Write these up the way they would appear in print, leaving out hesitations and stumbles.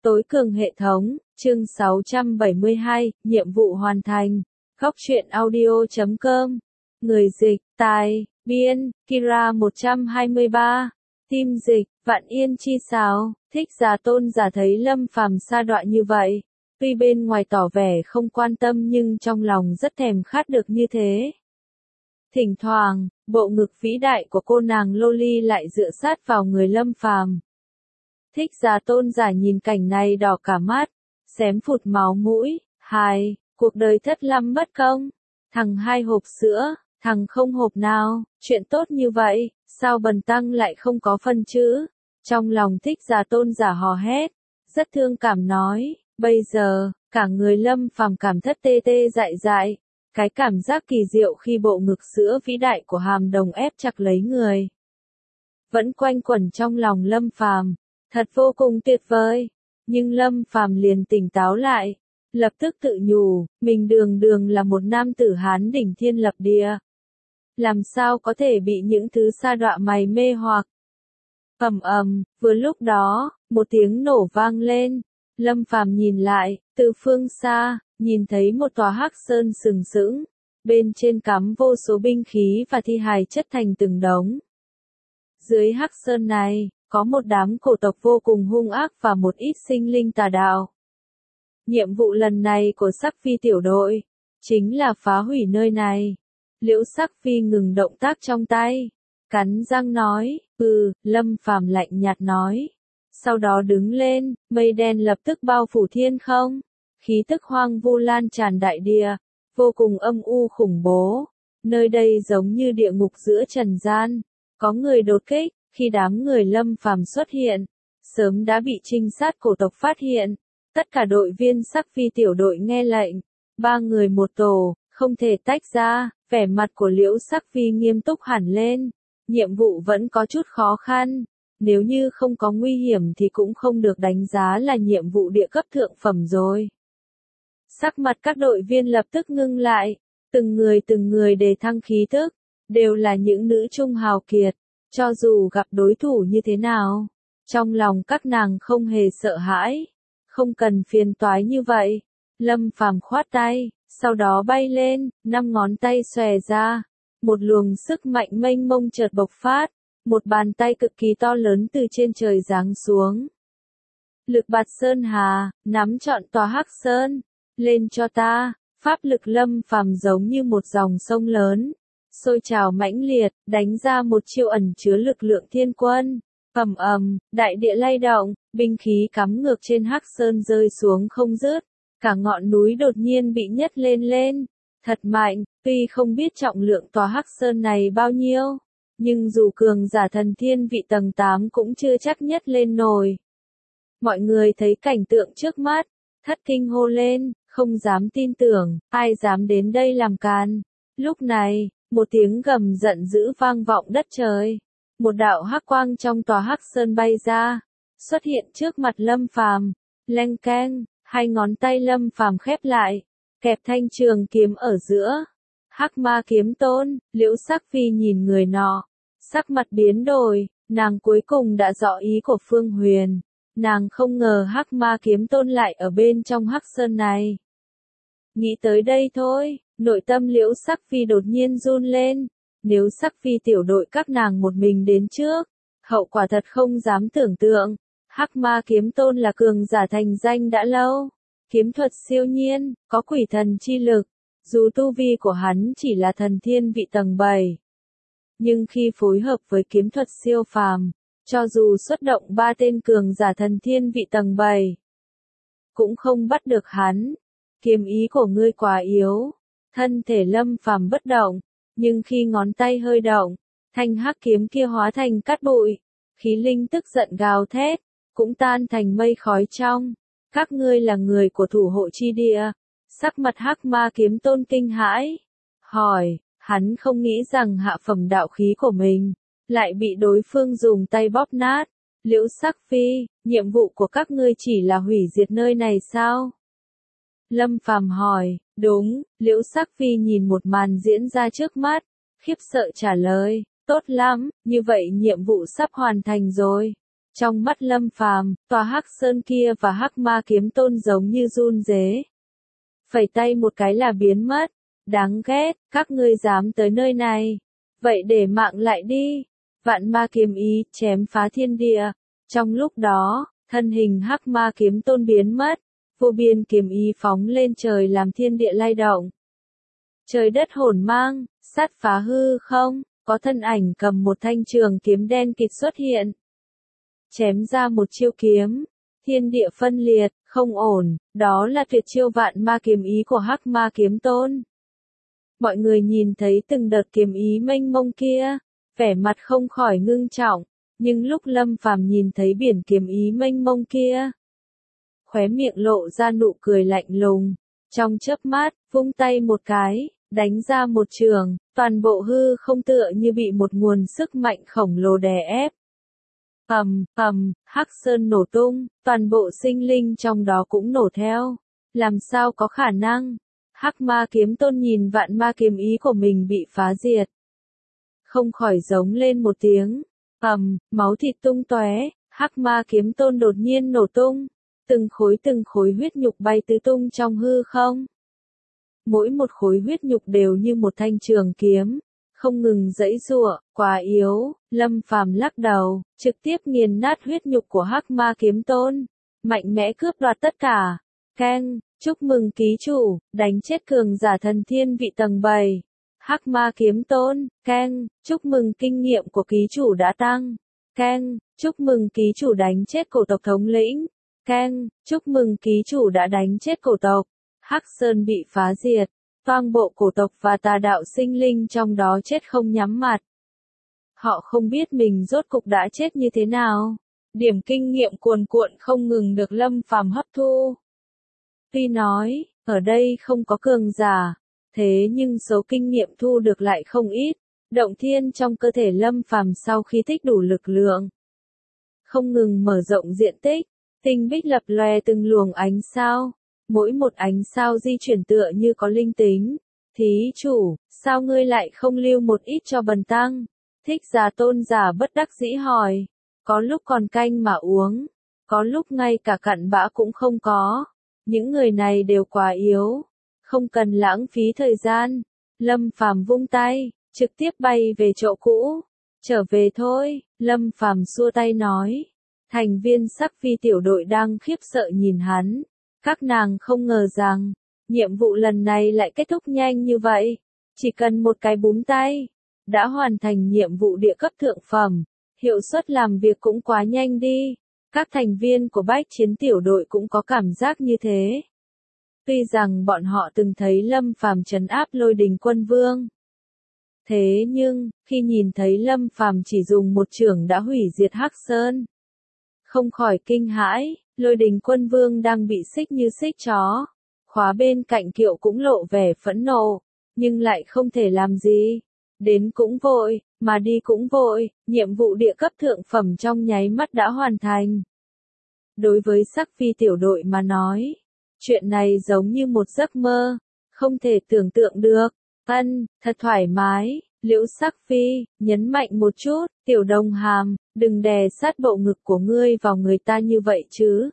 Tối cường hệ thống, chương 672, nhiệm vụ hoàn thành. Góc truyện audio.com. Người dịch, tài, biên, Kira 123. Team dịch, Vạn Yên Chi Sáo. Thích Giả Tôn giả thấy Lâm Phàm sa đọa như vậy. Tuy bên ngoài tỏ vẻ không quan tâm nhưng trong lòng rất thèm khát được như thế. Thỉnh thoảng, bộ ngực vĩ đại của cô nàng Loli lại dựa sát vào người Lâm Phàm. Thích Giả Tôn giả nhìn cảnh này đỏ cả mắt, xém phụt máu mũi, hài, cuộc đời thất lâm bất công. Thằng 2 hộp sữa, thằng không hộp nào, chuyện tốt như vậy, sao bần tăng lại không có phân chữ? Trong lòng Thích Giả Tôn giả hò hét, rất thương cảm nói, bây giờ, cả người Lâm Phàm cảm thất tê tê dại dại, cái cảm giác kỳ diệu khi bộ ngực sữa vĩ đại của hàm đồng ép chặt lấy người. Vẫn quanh quẩn trong lòng Lâm Phàm. Thật vô cùng tuyệt vời, nhưng Lâm Phàm liền tỉnh táo lại, lập tức tự nhủ, mình đường đường là một nam tử Hán đỉnh thiên lập địa. Làm sao có thể bị những thứ sa đọa mày mê hoặc. Vừa lúc đó, một tiếng nổ vang lên, Lâm Phàm nhìn lại, từ phương xa, nhìn thấy một tòa hắc sơn sừng sững, bên trên cắm vô số binh khí và thi hài chất thành từng đống. Dưới hắc sơn này, có một đám cổ tộc vô cùng hung ác và một ít sinh linh tà đạo. Nhiệm vụ lần này của Sắc Phi tiểu đội, chính là phá hủy nơi này. Liễu Sắc Phi ngừng động tác trong tay, cắn răng nói, Lâm Phàm lạnh nhạt nói. Sau đó đứng lên, mây đen lập tức bao phủ thiên không, khí tức hoang vu lan tràn đại địa, vô cùng âm u khủng bố. Nơi đây giống như địa ngục giữa trần gian, có người đột kích. Khi đám người Lâm Phàm xuất hiện, sớm đã bị trinh sát cổ tộc phát hiện. Tất cả đội viên Sắc Phi tiểu đội nghe lệnh, 3 người một tổ, không thể tách ra. Vẻ mặt của Liễu Sắc Phi nghiêm túc hẳn lên. Nhiệm vụ vẫn có chút khó khăn, nếu như không có nguy hiểm thì cũng không được đánh giá là nhiệm vụ địa cấp thượng phẩm rồi. Sắc mặt các đội viên lập tức ngưng lại, từng người đề thăng khí tức, đều là những nữ trung hào kiệt. Cho dù gặp đối thủ như thế nào, trong lòng các nàng không hề sợ hãi, không cần phiền toái như vậy. Lâm Phàm khoát tay, sau đó bay lên, 5 ngón tay xòe ra, một luồng sức mạnh mênh mông chợt bộc phát, một bàn tay cực kỳ to lớn từ trên trời giáng xuống. Lực bạt sơn hà, nắm trọn tòa hắc sơn, lên cho ta. Pháp lực Lâm Phàm giống như một dòng sông lớn, sôi trào mãnh liệt, đánh ra một chiêu ẩn chứa lực lượng thiên quân. Đại địa lay động, binh khí cắm ngược trên hắc sơn rơi xuống không dứt, cả ngọn núi đột nhiên bị nhấc lên, thật mạnh. Tuy không biết trọng lượng tòa hắc sơn này bao nhiêu, nhưng dù cường giả thần thiên vị tầng 8 cũng chưa chắc nhấc lên nổi. Mọi người thấy cảnh tượng trước mắt, thất kinh hô lên, không dám tin tưởng, ai dám đến đây làm càn. Lúc này, một tiếng gầm giận dữ vang vọng đất trời. Một đạo hắc quang trong tòa hắc sơn bay ra, xuất hiện trước mặt Lâm Phàm. Leng keng, 2 ngón tay Lâm Phàm khép lại, kẹp thanh trường kiếm ở giữa. Hắc Ma Kiếm Tôn. Liễu Sắc Phi nhìn người nọ, sắc mặt biến đổi, nàng cuối cùng đã rõ ý của Phương Huyền. Nàng không ngờ Hắc Ma Kiếm Tôn lại ở bên trong hắc sơn này. Nghĩ tới đây thôi, nội tâm Liễu Sắc Phi đột nhiên run lên. Nếu Sắc Phi tiểu đội các nàng một mình đến trước, hậu quả thật không dám tưởng tượng. Hắc Ma Kiếm Tôn là cường giả thành danh đã lâu, kiếm thuật siêu nhiên, có quỷ thần chi lực. Dù tu vi của hắn chỉ là thần thiên vị tầng 7, nhưng khi phối hợp với kiếm thuật siêu phàm, cho dù xuất động 3 tên cường giả thần thiên vị tầng 7, cũng không bắt được hắn. Kiếm ý của ngươi quá yếu. Thân thể Lâm Phàm bất động, nhưng khi ngón tay hơi động, thanh hắc kiếm kia hóa thành cát bụi. Khí linh tức giận gào thét, cũng tan thành mây khói trong. Các ngươi là người của thủ hộ chi địa. Sắc mặt Hắc Ma Kiếm Tôn kinh hãi, hỏi, hắn không nghĩ rằng hạ phẩm đạo khí của mình lại bị đối phương dùng tay bóp nát. Liễu Sắc Phi, nhiệm vụ của các ngươi chỉ là hủy diệt nơi này sao? Lâm Phàm hỏi. Đúng. Liễu Sắc Phi nhìn một màn diễn ra trước mắt, khiếp sợ trả lời, tốt lắm, như vậy nhiệm vụ sắp hoàn thành rồi. Trong mắt Lâm Phàm, tòa Hắc Sơn kia và Hắc Ma Kiếm Tôn giống như run rế. Phẩy tay một cái là biến mất. Đáng ghét, các ngươi dám tới nơi này. Vậy để mạng lại đi. Vạn ma kiếm ý chém phá thiên địa. Trong lúc đó, thân hình Hắc Ma Kiếm Tôn biến mất. Vô biên kiếm ý phóng lên trời làm thiên địa lay động. Trời đất hỗn mang, sát phá hư không, có thân ảnh cầm một thanh trường kiếm đen kịt xuất hiện. Chém ra một chiêu kiếm, thiên địa phân liệt, không ổn, đó là tuyệt chiêu vạn ma kiếm ý của Hắc Ma Kiếm Tôn. Mọi người nhìn thấy từng đợt kiếm ý mênh mông kia, vẻ mặt không khỏi ngưng trọng, nhưng lúc Lâm Phàm nhìn thấy biển kiếm ý mênh mông kia, khóe miệng lộ ra nụ cười lạnh lùng, trong chớp mắt, vung tay một cái, đánh ra một trường, toàn bộ hư không tựa như bị một nguồn sức mạnh khổng lồ đè ép. Hắc Sơn nổ tung, toàn bộ sinh linh trong đó cũng nổ theo. Làm sao có khả năng? Hắc Ma Kiếm Tôn nhìn vạn ma kiếm ý của mình bị phá diệt. Không khỏi giống lên một tiếng. Máu thịt tung tóe, Hắc Ma Kiếm Tôn đột nhiên nổ tung. Từng khối huyết nhục bay tứ tung trong hư không. Mỗi một khối huyết nhục đều như một thanh trường kiếm, không ngừng giãy giụa, quá yếu. Lâm Phàm lắc đầu, trực tiếp nghiền nát huyết nhục của Hắc Ma Kiếm Tôn, mạnh mẽ cướp đoạt tất cả. Keng, chúc mừng ký chủ, đánh chết cường giả thần thiên vị tầng 7. Hắc Ma Kiếm Tôn, keng, chúc mừng kinh nghiệm của ký chủ đã tăng. Keng, chúc mừng ký chủ đánh chết cổ tộc thống lĩnh. Keng, chúc mừng ký chủ đã đánh chết cổ tộc. Hắc Sơn bị phá diệt, toàn bộ cổ tộc và tà đạo sinh linh trong đó chết không nhắm mặt. Họ không biết mình rốt cục đã chết như thế nào. Điểm kinh nghiệm cuồn cuộn không ngừng được Lâm Phàm hấp thu. Tuy nói, ở đây không có cường giả, thế nhưng số kinh nghiệm thu được lại không ít. Động thiên trong cơ thể Lâm Phàm sau khi tích đủ lực lượng, không ngừng mở rộng diện tích, tinh bích lập lòe từng luồng ánh sao. Mỗi một ánh sao di chuyển tựa như có linh tính. Thí chủ, sao ngươi lại không lưu một ít cho bần tăng? Thích Giả Tôn giả bất đắc dĩ hỏi. Có lúc còn canh mà uống, có lúc ngay cả cặn bã cũng không có. Những người này đều quá yếu, không cần lãng phí thời gian. Lâm Phàm vung tay, trực tiếp bay về chỗ cũ. Trở về thôi, Lâm Phàm xua tay nói. Thành viên Sắc Phi tiểu đội đang khiếp sợ nhìn hắn. Các nàng không ngờ rằng, nhiệm vụ lần này lại kết thúc nhanh như vậy. Chỉ cần một cái búng tay, đã hoàn thành nhiệm vụ địa cấp thượng phẩm. Hiệu suất làm việc cũng quá nhanh đi. Các thành viên của Bách Chiến tiểu đội cũng có cảm giác như thế. Tuy rằng bọn họ từng thấy Lâm Phàm trấn áp Lôi Đình Quân Vương. Thế nhưng, khi nhìn thấy Lâm Phàm chỉ dùng một chưởng đã hủy diệt Hắc Sơn, không khỏi kinh hãi. Lôi Đình Quân Vương đang bị xích như xích chó. Khóa bên cạnh kiệu cũng lộ vẻ phẫn nộ, nhưng lại không thể làm gì. Đến cũng vội, mà đi cũng vội, nhiệm vụ địa cấp thượng phẩm trong nháy mắt đã hoàn thành. Đối với Sắc Phi tiểu đội mà nói, chuyện này giống như một giấc mơ, không thể tưởng tượng được. Thật thoải mái. Liễu Sắc Phi, nhấn mạnh một chút, tiểu đồng hàm, đừng đè sát bộ ngực của ngươi vào người ta như vậy chứ.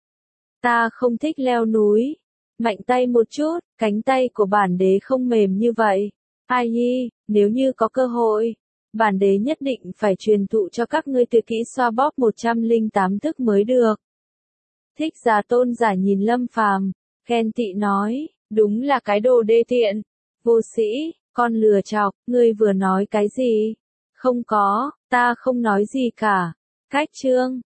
Ta không thích leo núi. Mạnh tay một chút, cánh tay của bản đế không mềm như vậy. Ai nhi, nếu như có cơ hội, bản đế nhất định phải truyền thụ cho các ngươi tuyệt kỹ xoa bóp 108 thức mới được. Thích Giả Tôn giả nhìn Lâm Phàm, khen tị nói, đúng là cái đồ đê tiện. Vô sĩ, con lừa chọc, ngươi vừa nói cái gì? Không có, ta không nói gì cả. Cách chương